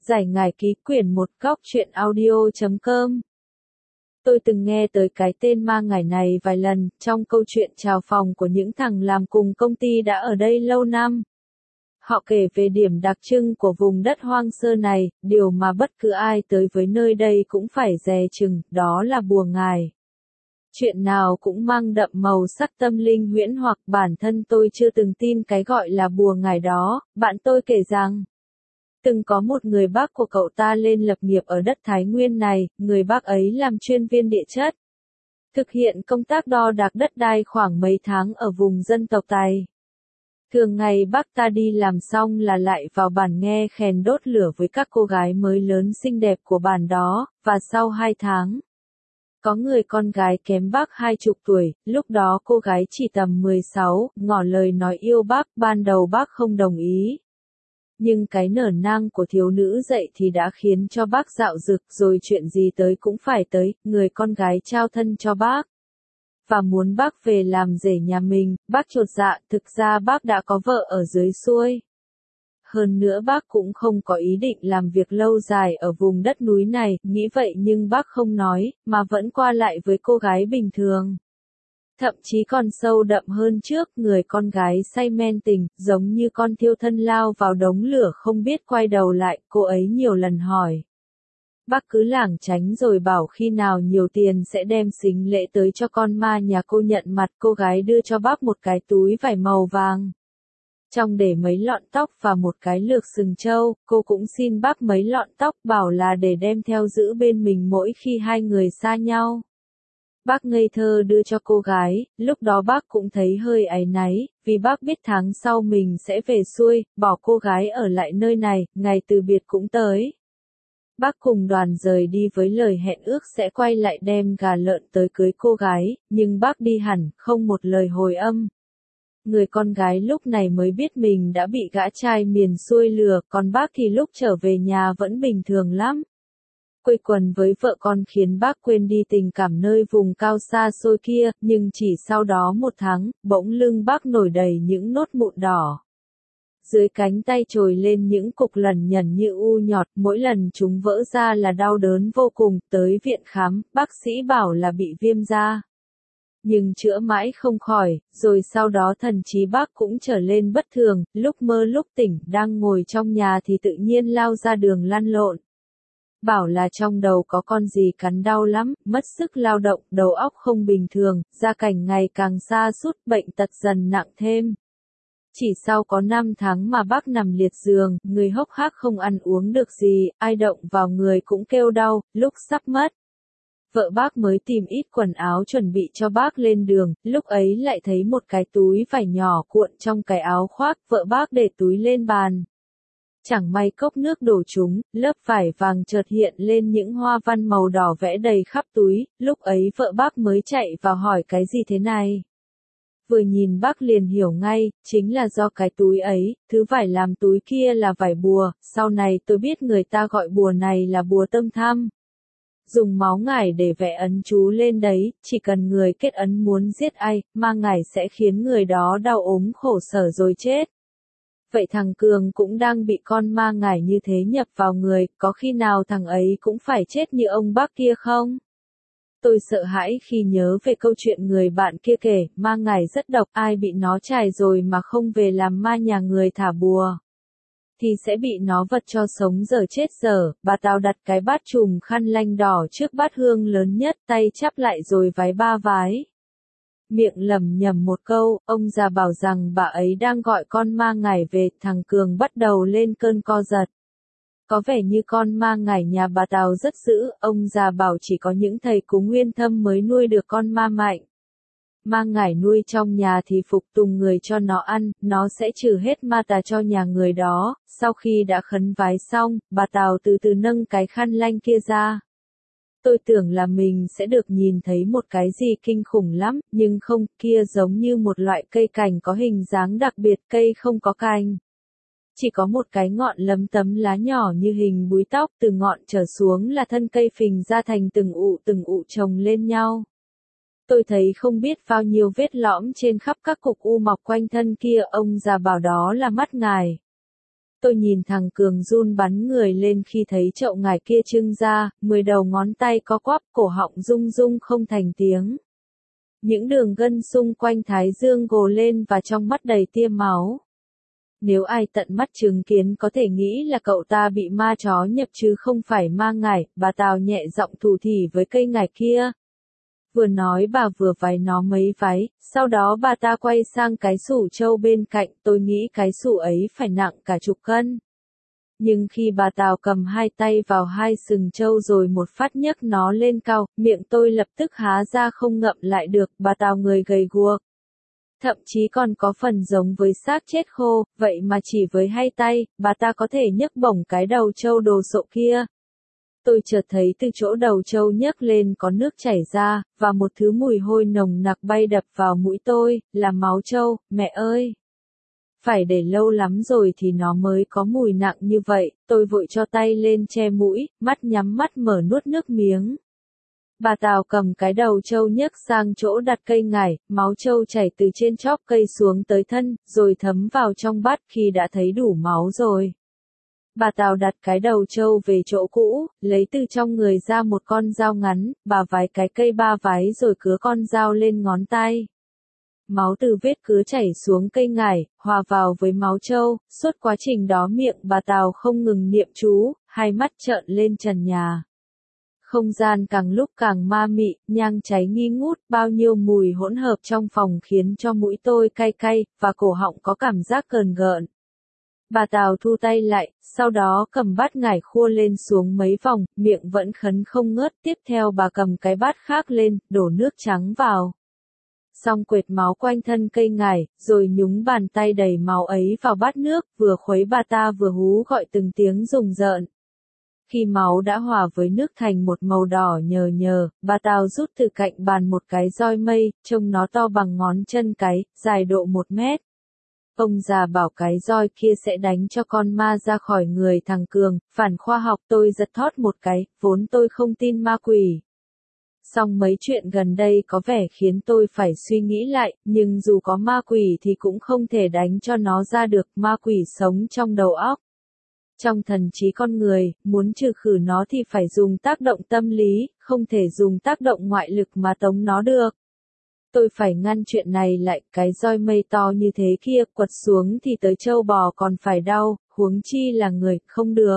Giải ngải ký quyển 1 góc truyện audio.com. Tôi từng nghe tới cái tên ma ngải này vài lần, trong câu chuyện chào phòng của những thằng làm cùng công ty đã ở đây lâu năm. Họ kể về điểm đặc trưng của vùng đất hoang sơ này, điều mà bất cứ ai tới với nơi đây cũng phải dè chừng, đó là bùa ngải. Chuyện nào cũng mang đậm màu sắc tâm linh huyễn hoặc bản thân tôi chưa từng tin cái gọi là bùa ngải đó. Bạn tôi kể rằng, từng có một người bác của cậu ta lên lập nghiệp ở đất Thái Nguyên này, người bác ấy làm chuyên viên địa chất. Thực hiện công tác đo đạc đất đai khoảng mấy tháng ở vùng dân tộc Tài. Thường ngày bác ta đi làm xong là lại vào bản nghe khèn đốt lửa với các cô gái mới lớn xinh đẹp của bản đó, và sau 2 tháng, có người con gái kém bác 20 tuổi, lúc đó cô gái chỉ tầm 16, ngỏ lời nói yêu bác, ban đầu bác không đồng ý. Nhưng cái nở nang của thiếu nữ dậy thì đã khiến cho bác dạo dực, rồi chuyện gì tới cũng phải tới, người con gái trao thân cho bác. Và muốn bác về làm rể nhà mình, bác chột dạ, thực ra bác đã có vợ ở dưới xuôi. Hơn nữa bác cũng không có ý định làm việc lâu dài ở vùng đất núi này, nghĩ vậy nhưng bác không nói, mà vẫn qua lại với cô gái bình thường. Thậm chí còn sâu đậm hơn trước, người con gái say men tình, giống như con thiêu thân lao vào đống lửa không biết quay đầu lại, cô ấy nhiều lần hỏi. Bác cứ lảng tránh rồi bảo khi nào nhiều tiền sẽ đem sính lễ tới cho con ma nhà cô nhận mặt. Cô gái đưa cho bác một cái túi vải màu vàng, trong để mấy lọn tóc và một cái lược sừng trâu. Cô cũng xin bác mấy lọn tóc, bảo là để đem theo giữ bên mình mỗi khi hai người xa nhau. Bác ngây thơ đưa cho cô gái, lúc đó bác cũng thấy hơi áy náy, vì bác biết tháng sau mình sẽ về xuôi, bỏ cô gái ở lại nơi này, ngày từ biệt cũng tới. Bác cùng đoàn rời đi với lời hẹn ước sẽ quay lại đem gà lợn tới cưới cô gái, nhưng bác đi hẳn, không một lời hồi âm. Người con gái lúc này mới biết mình đã bị gã trai miền xuôi lừa, còn bác thì lúc trở về nhà vẫn bình thường lắm. Quây quần với vợ con khiến bác quên đi tình cảm nơi vùng cao xa xôi kia, nhưng chỉ sau đó 1 tháng, bỗng lưng bác nổi đầy những nốt mụn đỏ. Dưới cánh tay trồi lên những cục lằn nhằn như u nhọt, mỗi lần chúng vỡ ra là đau đớn vô cùng, tới viện khám, bác sĩ bảo là bị viêm da. Nhưng chữa mãi không khỏi, rồi sau đó thần trí bác cũng trở lên bất thường, lúc mơ lúc tỉnh, đang ngồi trong nhà thì tự nhiên lao ra đường lăn lộn. Bảo là trong đầu có con gì cắn đau lắm, mất sức lao động, đầu óc không bình thường, gia cảnh ngày càng sa sút, bệnh tật dần nặng thêm. Chỉ sau có 5 tháng mà bác nằm liệt giường, người hốc hác không ăn uống được gì, ai động vào người cũng kêu đau, lúc sắp mất. Vợ bác mới tìm ít quần áo chuẩn bị cho bác lên đường, lúc ấy lại thấy một cái túi vải nhỏ cuộn trong cái áo khoác, vợ bác để túi lên bàn. Chẳng may cốc nước đổ trúng, lớp vải vàng chợt hiện lên những hoa văn màu đỏ vẽ đầy khắp túi, lúc ấy vợ bác mới chạy vào hỏi cái gì thế này. Vừa nhìn bác liền hiểu ngay, chính là do cái túi ấy, thứ vải làm túi kia là vải bùa, sau này tôi biết người ta gọi bùa này là bùa tâm tham. Dùng máu ngải để vẽ ấn chú lên đấy, chỉ cần người kết ấn muốn giết ai, ma ngải sẽ khiến người đó đau ốm khổ sở rồi chết. Vậy thằng Cường cũng đang bị con ma ngải như thế nhập vào người, có khi nào thằng ấy cũng phải chết như ông bác kia không? Tôi sợ hãi khi nhớ về câu chuyện người bạn kia kể, ma ngải rất độc, ai bị nó chài rồi mà không về làm ma nhà người thả bùa, thì sẽ bị nó vật cho sống dở chết dở. Bà Tào đặt cái bát chùm khăn lanh đỏ trước bát hương lớn nhất, tay chắp lại rồi vái 3 vái. Miệng lẩm nhẩm một câu, ông già bảo rằng bà ấy đang gọi con ma ngải về, thằng Cường bắt đầu lên cơn co giật. Có vẻ như con ma ngải nhà bà Tào rất dữ, ông già bảo chỉ có những thầy cúng nguyên thâm mới nuôi được con ma mạnh. Ma ngải nuôi trong nhà thì phục tùng người cho nó ăn, nó sẽ trừ hết ma tà cho nhà người đó. Sau khi đã khấn vái xong, bà Tào từ từ nâng cái khăn lanh kia ra. Tôi tưởng là mình sẽ được nhìn thấy một cái gì kinh khủng lắm, nhưng không, kia giống như một loại cây cành có hình dáng đặc biệt, cây không có cành. Chỉ có một cái ngọn lấm tấm lá nhỏ như hình búi tóc, từ ngọn trở xuống là thân cây phình ra thành từng ụ chồng lên nhau. Tôi thấy không biết bao nhiêu vết lõm trên khắp các cục u mọc quanh thân kia, ông già bảo đó là mắt ngải. Tôi nhìn thằng Cường run bắn người lên khi thấy chậu ngải kia trưng ra, 10 đầu ngón tay có quắp, cổ họng rung rung không thành tiếng. Những đường gân xung quanh thái dương gồ lên và trong mắt đầy tia máu. Nếu ai tận mắt chứng kiến có thể nghĩ là cậu ta bị ma chó nhập chứ không phải ma ngải, bà Tào nhẹ giọng thủ thỉ với cây ngải kia. Vừa nói bà vừa vái nó mấy vái, sau đó bà ta quay sang cái sủ trâu bên cạnh, tôi nghĩ cái sủ ấy phải nặng cả chục cân. Nhưng khi bà Tào cầm hai tay vào hai sừng trâu rồi một phát nhấc nó lên cao, miệng tôi lập tức há ra không ngậm lại được, bà Tào người gầy guộc. Thậm chí còn có phần giống với xác chết khô, vậy mà chỉ với hai tay, bà ta có thể nhấc bổng cái đầu trâu đồ sộ kia. Tôi chợt thấy từ chỗ đầu trâu nhấc lên có nước chảy ra, và một thứ mùi hôi nồng nặc bay đập vào mũi tôi, là máu trâu, mẹ ơi! Phải để lâu lắm rồi thì nó mới có mùi nặng như vậy, tôi vội cho tay lên che mũi, mắt nhắm mắt mở nuốt nước miếng. Bà Tào cầm cái đầu trâu nhấc sang chỗ đặt cây ngải, máu trâu chảy từ trên chóp cây xuống tới thân, rồi thấm vào trong bát khi đã thấy đủ máu rồi. Bà Tào đặt cái đầu trâu về chỗ cũ, lấy từ trong người ra một con dao ngắn, bà vái cái cây 3 vái rồi cứa con dao lên ngón tay. Máu từ vết cứa chảy xuống cây ngải, hòa vào với máu trâu, suốt quá trình đó miệng bà Tào không ngừng niệm chú, hai mắt trợn lên trần nhà. Không gian càng lúc càng ma mị, nhang cháy nghi ngút, bao nhiêu mùi hỗn hợp trong phòng khiến cho mũi tôi cay cay, và cổ họng có cảm giác cờn gợn. Bà Tào thu tay lại, sau đó cầm bát ngải khua lên xuống mấy vòng, miệng vẫn khấn không ngớt, tiếp theo bà cầm cái bát khác lên, đổ nước trắng vào. Xong quệt máu quanh thân cây ngải, rồi nhúng bàn tay đầy máu ấy vào bát nước, vừa khuấy bà ta vừa hú gọi từng tiếng rùng rợn. Khi máu đã hòa với nước thành một màu đỏ nhờ nhờ, bà Tào rút từ cạnh bàn một cái roi mây, trông nó to bằng ngón chân cái, dài độ 1 mét. Ông già bảo cái roi kia sẽ đánh cho con ma ra khỏi người thằng Cường, phản khoa học. Tôi giật thót một cái, vốn tôi không tin ma quỷ. Song mấy chuyện gần đây có vẻ khiến tôi phải suy nghĩ lại, nhưng dù có ma quỷ thì cũng không thể đánh cho nó ra được, ma quỷ sống trong đầu óc. Trong thần trí con người, muốn trừ khử nó thì phải dùng tác động tâm lý, không thể dùng tác động ngoại lực mà tống nó được. Tôi phải ngăn chuyện này lại, cái roi mây to như thế kia quật xuống thì tới trâu bò còn phải đau, huống chi là người, không được.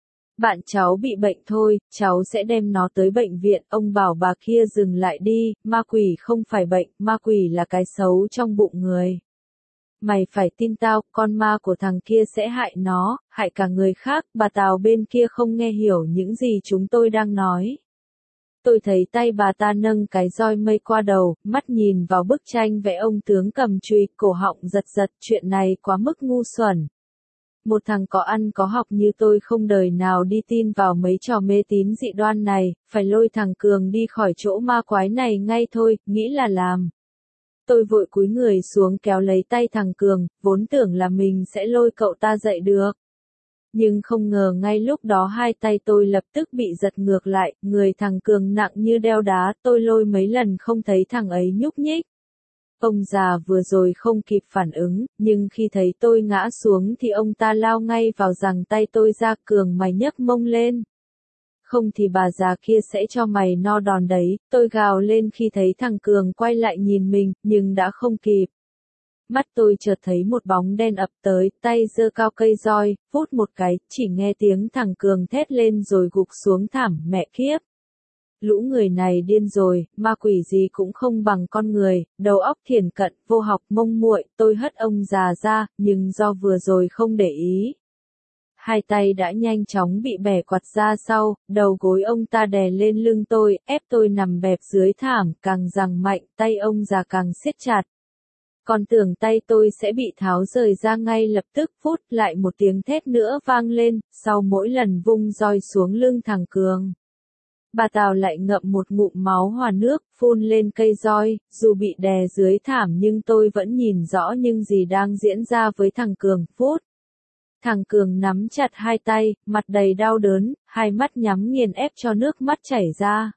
Bạn cháu bị bệnh thôi, cháu sẽ đem nó tới bệnh viện, ông bảo bà kia dừng lại đi, ma quỷ không phải bệnh, ma quỷ là cái xấu trong bụng người. Mày phải tin tao, con ma của thằng kia sẽ hại nó, hại cả người khác, bà Tào bên kia không nghe hiểu những gì chúng tôi đang nói. Tôi thấy tay bà ta nâng cái roi mây qua đầu, mắt nhìn vào bức tranh vẽ ông tướng cầm chùy, cổ họng giật giật, chuyện này quá mức ngu xuẩn. Một thằng có ăn có học như tôi không đời nào đi tin vào mấy trò mê tín dị đoan này, phải lôi thằng Cường đi khỏi chỗ ma quái này ngay thôi, nghĩ là làm. Tôi vội cúi người xuống kéo lấy tay thằng Cường, vốn tưởng là mình sẽ lôi cậu ta dậy được. Nhưng không ngờ ngay lúc đó hai tay tôi lập tức bị giật ngược lại, người thằng Cường nặng như đeo đá, tôi lôi mấy lần không thấy thằng ấy nhúc nhích. Ông già vừa rồi không kịp phản ứng, nhưng khi thấy tôi ngã xuống thì ông ta lao ngay vào giằng tay tôi ra. Cường, mày nhấc mông lên. Không thì bà già kia sẽ cho mày no đòn đấy, tôi gào lên khi thấy thằng Cường quay lại nhìn mình, nhưng đã không kịp. Mắt tôi chợt thấy một bóng đen ập tới, tay giơ cao cây roi, vút một cái, chỉ nghe tiếng thằng Cường thét lên rồi gục xuống thảm, mẹ kiếp. Lũ người này điên rồi, ma quỷ gì cũng không bằng con người, đầu óc thiển cận, vô học, mông muội. Tôi hất ông già ra, nhưng do vừa rồi không để ý. Hai tay đã nhanh chóng bị bẻ quặt ra sau, đầu gối ông ta đè lên lưng tôi, ép tôi nằm bẹp dưới thảm, càng giằng mạnh, tay ông già càng siết chặt. Còn tưởng tay tôi sẽ bị tháo rời ra ngay lập tức, phút lại một tiếng thét nữa vang lên, sau mỗi lần vung roi xuống lưng thằng Cường. Bà Tào lại ngậm một ngụm máu hòa nước, phun lên cây roi, dù bị đè dưới thảm nhưng tôi vẫn nhìn rõ những gì đang diễn ra với thằng Cường, phút. Thằng Cường nắm chặt hai tay, mặt đầy đau đớn, hai mắt nhắm nghiền ép cho nước mắt chảy ra.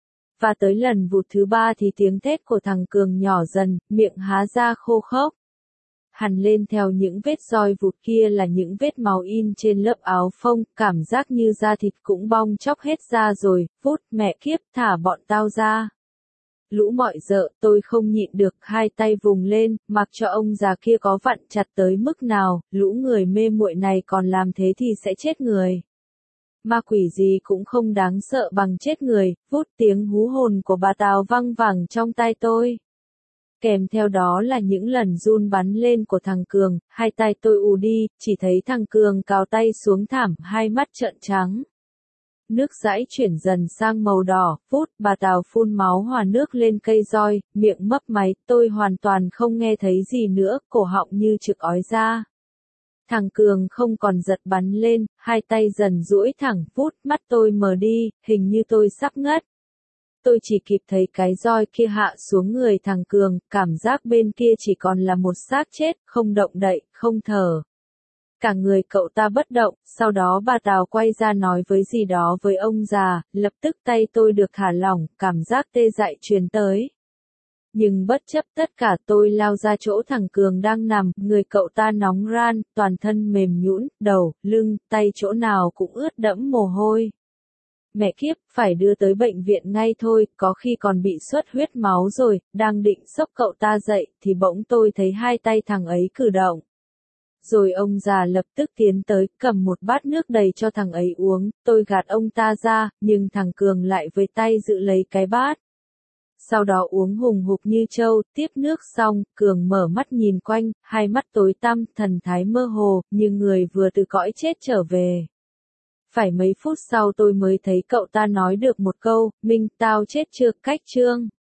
Và tới lần vụt thứ 3 thì tiếng thét của thằng Cường nhỏ dần, miệng há ra khô khốc. hằn lên theo những vết roi vụt kia là những vết máu in trên lớp áo phông, cảm giác như da thịt cũng bong chóc hết ra rồi, phút mẹ kiếp thả bọn tao ra. Lũ mọi dợ, tôi không nhịn được, hai tay vùng lên, mặc cho ông già kia có vặn chặt tới mức nào, lũ người mê muội này còn làm thế thì sẽ chết người. Ma quỷ gì cũng không đáng sợ bằng chết người, vút tiếng hú hồn của bà Tào văng vẳng trong tai tôi. Kèm theo đó là những lần run bắn lên của thằng Cường, hai tay tôi ù đi, chỉ thấy thằng Cường cào tay xuống thảm, hai mắt trợn trắng. Nước dãi chuyển dần sang màu đỏ, phút, bà Tào phun máu hòa nước lên cây roi, miệng mấp máy, tôi hoàn toàn không nghe thấy gì nữa, cổ họng như trực ói ra. Thằng Cường không còn giật bắn lên, hai tay dần duỗi thẳng, phút, mắt tôi mờ đi, hình như tôi sắp ngất. Tôi chỉ kịp thấy cái roi kia hạ xuống người thằng Cường, cảm giác bên kia chỉ còn là một xác chết, không động đậy, không thở. Cả người cậu ta bất động, sau đó bà Tào quay ra nói với gì đó với ông già, lập tức tay tôi được thả lỏng, cảm giác tê dại truyền tới. Nhưng bất chấp tất cả tôi lao ra chỗ thằng Cường đang nằm, người cậu ta nóng ran, toàn thân mềm nhũn, đầu, lưng, tay chỗ nào cũng ướt đẫm mồ hôi. Mẹ kiếp, phải đưa tới bệnh viện ngay thôi, có khi còn bị xuất huyết máu rồi, đang định xốc cậu ta dậy, thì bỗng tôi thấy hai tay thằng ấy cử động. Rồi ông già lập tức tiến tới, cầm một bát nước đầy cho thằng ấy uống, tôi gạt ông ta ra, nhưng thằng Cường lại với tay giữ lấy cái bát. Sau đó uống hùng hục như trâu, tiếp nước xong, Cường mở mắt nhìn quanh, hai mắt tối tăm, thần thái mơ hồ, như người vừa từ cõi chết trở về. Phải mấy phút sau tôi mới thấy cậu ta nói được một câu, Minh tao chết chưa, cách Trương.